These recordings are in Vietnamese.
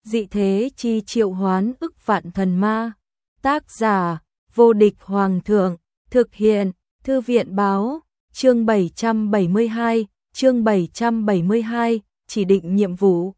dị thế chi triệu hoán ức vạn thần ma. Tác giả, vô địch hoàng thượng, thực hiện, thư viện báo, chương 772, chỉ định nhiệm vụ.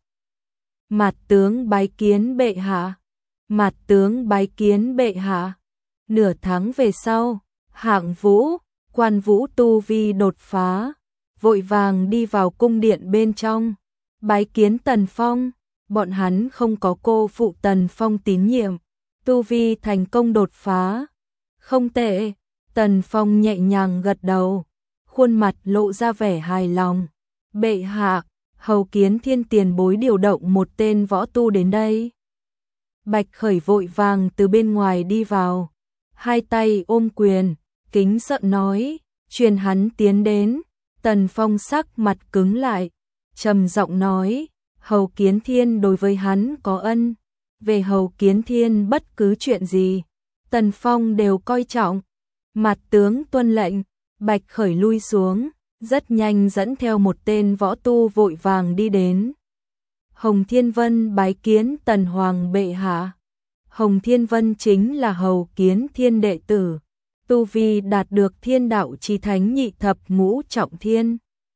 Mạt tướng bái kiến bệ hạ. Mạt tướng bái kiến bệ hạ. Nửa tháng về sau, Hạng Vũ, Quan Vũ tu vi đột phá, vội vàng đi vào cung điện bên trong, bái kiến Tần Phong. Bọn hắn không có cô phụ Tần Phong tín nhiệm, tu vi thành công đột phá. Không tệ, Tần Phong nhẹ nhàng gật đầu, khuôn mặt lộ ra vẻ hài lòng. Bệ hạ, hầu kiến Thiên tiền bối điều động một tên võ tu đến đây. Bạch Khởi vội vàng từ bên ngoài đi vào, hai tay ôm quyền, kính sợ nói, truyền hắn tiến đến. Tần Phong sắc mặt cứng lại, trầm giọng nói, hầu kiến Thiên đối với hắn có ân, về hầu kiến Thiên bất cứ chuyện gì, Tần Phong đều coi trọng. Mạt tướng tuân lệnh. Bạch Khởi lui xuống, rất nhanh dẫn theo một tên võ tu vội vàng đi đến. Hồng Thiên Vân bái kiến Tần Hoàng bệ hạ. Hồng Thiên Vân chính là hầu kiến Thiên đệ tử, tu vi đạt được Thiên đạo chí thánh nhị thập ngũ trọng thiên.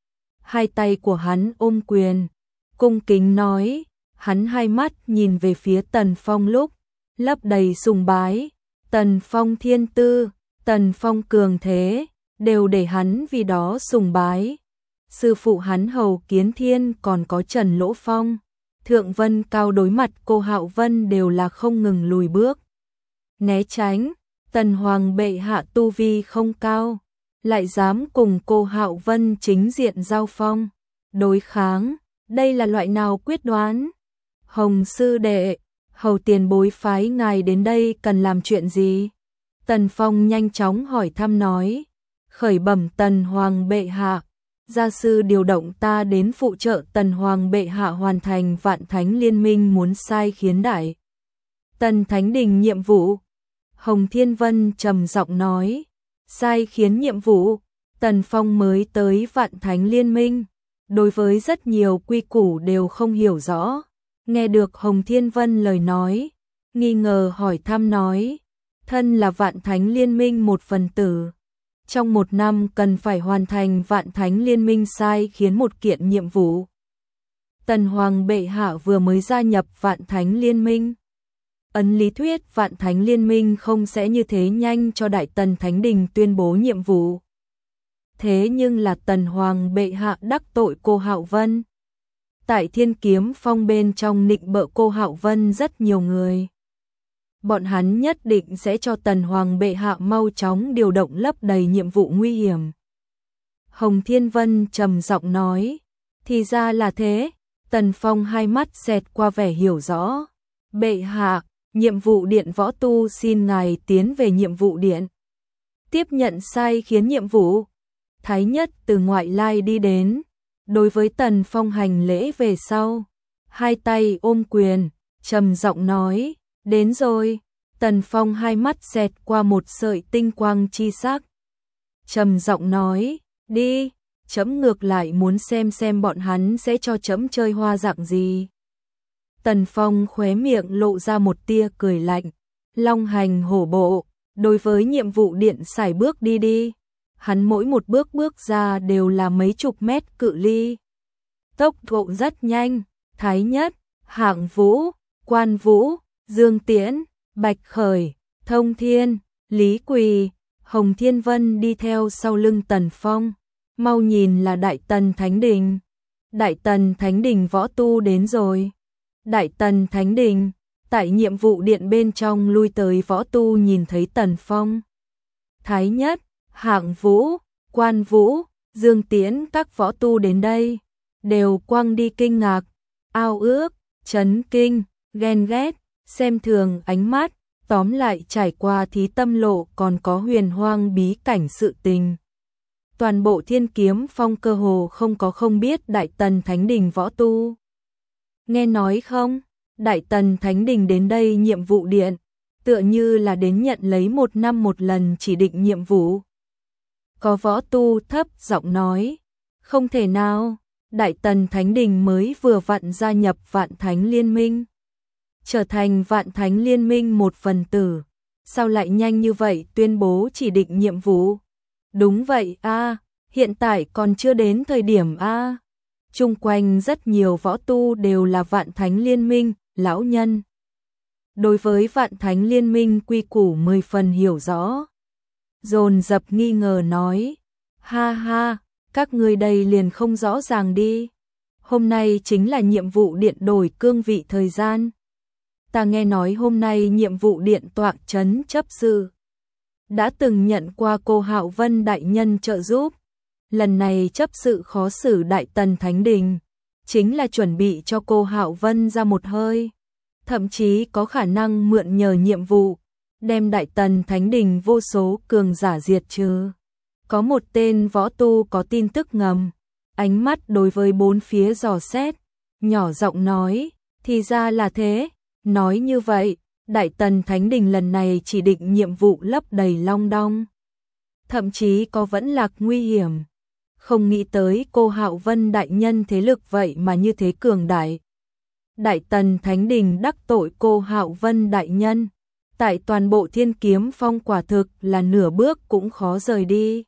Hai tay của hắn ôm quyền, cung kính nói, hắn hai mắt nhìn về phía Tần Phong lúc lấp đầy sùng bái. Tần Phong thiên tư, Tần Phong cường thế, đều để hắn vì đó sùng bái. Sư phụ hắn hầu kiến Thiên còn có Trần Lỗ Phong, Thượng Vân Cao đối mặt cô Hạo Vân đều là không ngừng lùi bước, né tránh. Tần Hoàng bệ hạ tu vi không cao, lại dám cùng cô Hạo Vân chính diện giao phong, đối kháng, đây là loại nào quyết đoán? Hồng sư đệ, hầu tiền bối phái ngài đến đây cần làm chuyện gì? Tần Phong nhanh chóng hỏi thăm nói, khởi bẩm Tần Hoàng bệ hạ, gia sư điều động ta đến phụ trợ Tần Hoàng bệ hạ hoàn thành Vạn Thánh Liên Minh muốn sai khiến đại Tần Thánh Đình nhiệm vụ. Hồng Thiên Vân trầm giọng nói, sai khiến nhiệm vụ. Tần Phong mới tới Vạn Thánh Liên Minh, đối với rất nhiều quy củ đều không hiểu rõ. Nghe được Hồng Thiên Vân lời nói, nghi ngờ hỏi thăm nói, thân là Vạn Thánh Liên Minh một phần tử, trong một năm cần phải hoàn thành Vạn Thánh Liên Minh sai khiến một kiện nhiệm vụ. Tần Hoàng bệ hạ vừa mới gia nhập Vạn Thánh Liên Minh, ấn lý thuyết Vạn Thánh Liên Minh không sẽ như thế nhanh cho Đại Tần Thánh Đình tuyên bố nhiệm vụ. Thế nhưng là Tần Hoàng bệ hạ đắc tội cô Hạo Vân, tại Thiên Kiếm Phong bên trong nịnh bợ cô Hạo Vân rất nhiều người. Bọn hắn nhất định sẽ cho Tần Hoàng bệ hạ mau chóng điều động lấp đầy nhiệm vụ nguy hiểm. Hồng Thiên Vân trầm giọng nói, thì ra là thế. Tần Phong hai mắt xẹt qua vẻ hiểu rõ. Bệ hạ, nhiệm vụ điện võ tu xin ngài tiến về nhiệm vụ điện, tiếp nhận sai khiến nhiệm vụ. Thái Nhất từ ngoại lai đi đến, đối với Tần Phong hành lễ về sau, hai tay ôm quyền, trầm giọng nói, đến rồi. Tần Phong hai mắt xẹt qua một sợi tinh quang chi sắc, trầm giọng nói, đi, trẫm ngược lại muốn xem bọn hắn sẽ cho trẫm chơi hoa dạng gì. Tần Phong khóe miệng lộ ra một tia cười lạnh, long hành hổ bộ, đối với nhiệm vụ điện sải bước đi đi. Hắn mỗi một bước bước ra đều là mấy chục mét cự ly, tốc độ rất nhanh. Thái Nhất, Hạng Vũ, Quan Vũ, Dương Tiễn, Bạch Khởi, Thông Thiên, Lý Quỳ, Hồng Thiên Vân đi theo sau lưng Tần Phong. Mau nhìn là Đại Tần Thánh Đình. Đại Tần Thánh Đình võ tu đến rồi. Đại Tần Thánh Đình, tại nhiệm vụ điện bên trong lui tới võ tu nhìn thấy Tần Phong, Thái Nhất, Hạng Vũ, Quan Vũ, Dương Tiễn các võ tu đến đây, đều quăng đi kinh ngạc, ao ước, chấn kinh, ghen ghét, xem thường ánh mắt, tóm lại trải qua thí tâm lộ còn có huyền hoang bí cảnh sự tình. Toàn bộ Thiên Kiếm Phong cơ hồ không có không biết Đại Tần Thánh Đình võ tu. Nghe nói không, Đại Tần Thánh Đình đến đây nhiệm vụ điện, tựa như là đến nhận lấy một năm một lần chỉ định nhiệm vụ. Có võ tu thấp giọng nói, không thể nào, Đại Tần Thánh Đình mới vừa vặn gia nhập Vạn Thánh Liên Minh, trở thành Vạn Thánh Liên minh một phần tử. Sao lại nhanh như vậy tuyên bố chỉ định nhiệm vụ? Đúng vậy a, hiện tại còn chưa đến thời điểm a. Chung quanh rất nhiều võ tu đều là Vạn Thánh Liên minh, lão nhân. Đối với Vạn Thánh Liên minh quy củ 10 phần hiểu rõ. Dồn dập nghi ngờ nói, ha ha, các ngươi đây liền không rõ ràng đi. Hôm nay chính là nhiệm vụ điện đổi cương vị thời gian. Ta nghe nói hôm nay nhiệm vụ điện tọa trấn chấp sự đã từng nhận qua cô Hạo Vân đại nhân trợ giúp. Lần này chấp sự khó xử Đại Tần Thánh Đình, chính là chuẩn bị cho cô Hạo Vân ra một hơi. Thậm chí có khả năng mượn nhờ nhiệm vụ, đem Đại Tần Thánh Đình vô số cường giả diệt trừ. Có một tên võ tu có tin tức ngầm, ánh mắt đối với bốn phía dò xét, nhỏ giọng nói, thì ra là thế. Nói như vậy, Đại Tần Thánh Đình lần này chỉ định nhiệm vụ lấp đầy long đong. Thậm chí có vẫn lạc nguy hiểm. Không nghĩ tới cô Hạo Vân đại nhân thế lực vậy mà như thế cường đại. Đại Tần Thánh Đình đắc tội cô Hạo Vân đại nhân. Tại toàn bộ Thiên Kiếm Phong quả thực là nửa bước cũng khó rời đi.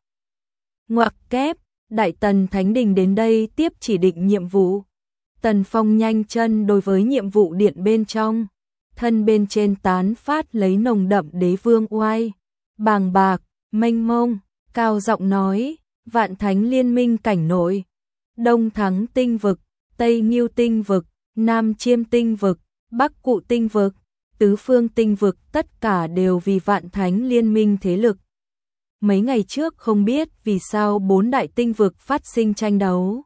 Ngoặc kép, Đại Tần Thánh Đình đến đây tiếp chỉ định nhiệm vụ. Tần Phong nhanh chân đối với nhiệm vụ điện bên trong. Thân bên trên tán phát lấy nồng đậm đế vương oai. Bàng bạc, mênh mông, cao giọng nói, Vạn Thánh Liên minh cảnh nội. Đông Thắng tinh vực, Tây Nghiêu tinh vực, Nam Chiêm tinh vực, Bắc Cụ tinh vực, Tứ Phương tinh vực tất cả đều vì Vạn Thánh Liên minh thế lực. Mấy ngày trước không biết vì sao 4 đại tinh vực phát sinh tranh đấu.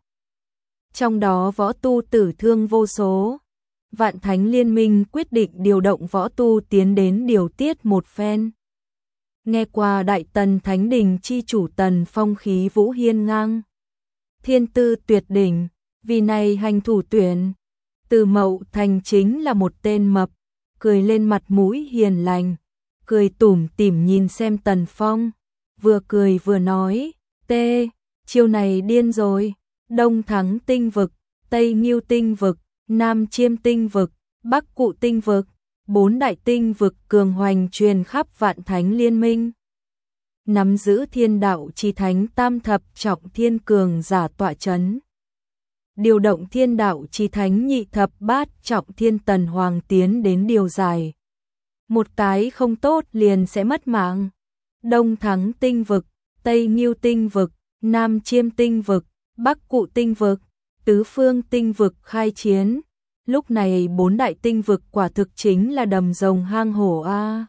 Trong đó võ tu tử thương vô số. Vạn Thánh Liên minh quyết định điều động võ tu tiến đến điều tiết một phen. Nghe qua Đại Tần Thánh Đình chi chủ Tần Phong khí vũ hiên ngang. Thiên tư tuyệt đỉnh, vì này hành thủ tuyển. Từ Mậu Thành chính là một tên mập, cười lên mặt mũi hiền lành, cười tủm tỉm nhìn xem Tần Phong, vừa cười vừa nói, chiêu này điên rồi, Đông Thắng tinh vực, Tây Nghiêu tinh vực, Nam Chiêm tinh vực, Bắc Cụ tinh vực, 4 đại tinh vực cường hoành truyền khắp Vạn Thánh Liên minh. Nắm giữ thiên đạo chi thánh tam thập trọng thiên cường giả tọa chấn. Điều động thiên đạo chi thánh nhị thập bát trọng thiên tần hoàng tiến đến điều giải. Một cái không tốt liền sẽ mất mạng. Đông Thắng tinh vực, Tây Nghiêu tinh vực, Nam Chiêm tinh vực, Bắc Cụ tinh vực, Tứ Phương tinh vực khai chiến. Lúc này 4 đại tinh vực quả thực chính là đầm rồng hang hổ a.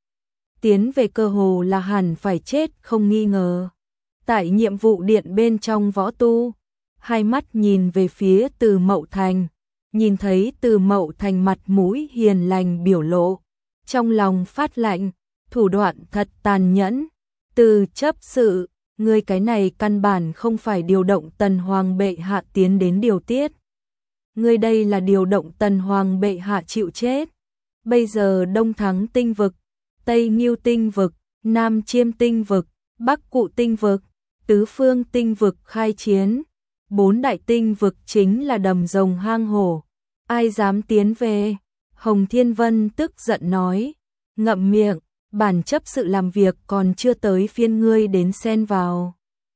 Tiến về cơ hồ là hẳn phải chết không nghi ngờ. Tại nhiệm vụ điện bên trong võ tu, hai mắt nhìn về phía Từ Mậu Thành, nhìn thấy Từ Mậu Thành mặt mũi hiền lành biểu lộ, trong lòng phát lạnh, thủ đoạn thật tàn nhẫn. Từ chấp sự, ngươi cái này căn bản không phải điều động Tần Hoàng bệ hạ tiến đến điều tiết. Ngươi đây là điều động Tần Hoàng bệ hạ chịu chết. Bây giờ Đông Thắng tinh vực, Tây Nghiêu tinh vực, Nam Chiêm tinh vực, Bắc Cụ tinh vực, Tứ Phương tinh vực khai chiến. 4 đại tinh vực chính là đầm rồng hang hổ. Ai dám tiến về? Hồng Thiên Vân tức giận nói. Ngậm miệng, bản chấp sự làm việc còn chưa tới phiên ngươi đến xen vào.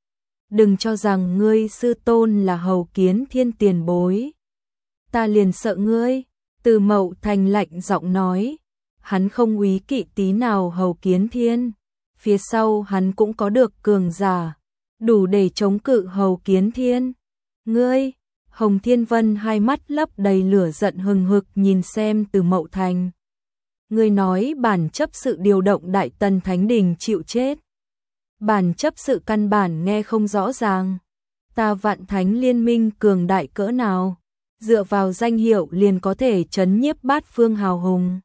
Đừng cho rằng ngươi sư tôn là Hầu Kiến Thiên tiền bối. Ta liền sợ ngươi. Từ Mậu Thành lạnh giọng nói. Hắn không úy kỵ tí nào Hầu Kiến Thiên. Phía sau hắn cũng có được cường giả, đủ để chống cự Hầu Kiến Thiên. Ngươi, Hồng Thiên Vân hai mắt lấp đầy lửa giận hừng hực nhìn xem Từ Mậu Thành. Ngươi nói bản chấp sự điều động Đại Tần Thánh Đình chịu chết. Bản chấp sự căn bản nghe không rõ ràng. Ta Vạn Thánh Liên minh cường đại cỡ nào, dựa vào danh hiệu liền có thể trấn nhiếp bát phương hào hùng.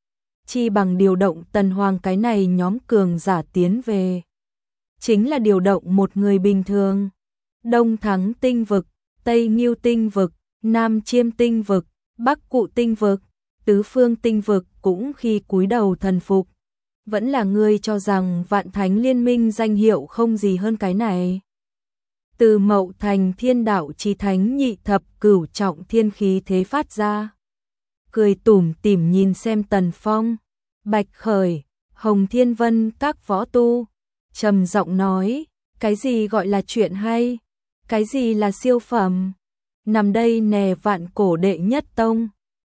Chi bằng điều động Tần Hoàng cái này nhóm cường giả tiến về. Chính là điều động một người bình thường. Đông Thắng tinh vực, Tây Nghiêu tinh vực, Nam Chiêm tinh vực, Bắc Cụ tinh vực, Tứ Phương tinh vực cũng khi cúi đầu thần phục. Vẫn là ngươi cho rằng Vạn Thánh Liên minh danh hiệu không gì hơn cái này. Từ Mậu Thành thiên đạo chí thánh nhị thập cửu trọng thiên khí thế phát ra. cười tủm tỉm nhìn xem Tần Phong. Bạch Khởi, Hồng Thiên Vân các võ tu, trầm giọng nói, cái gì gọi là chuyện hay? Cái gì là siêu phẩm? Nằm đây nè vạn cổ đệ nhất tông.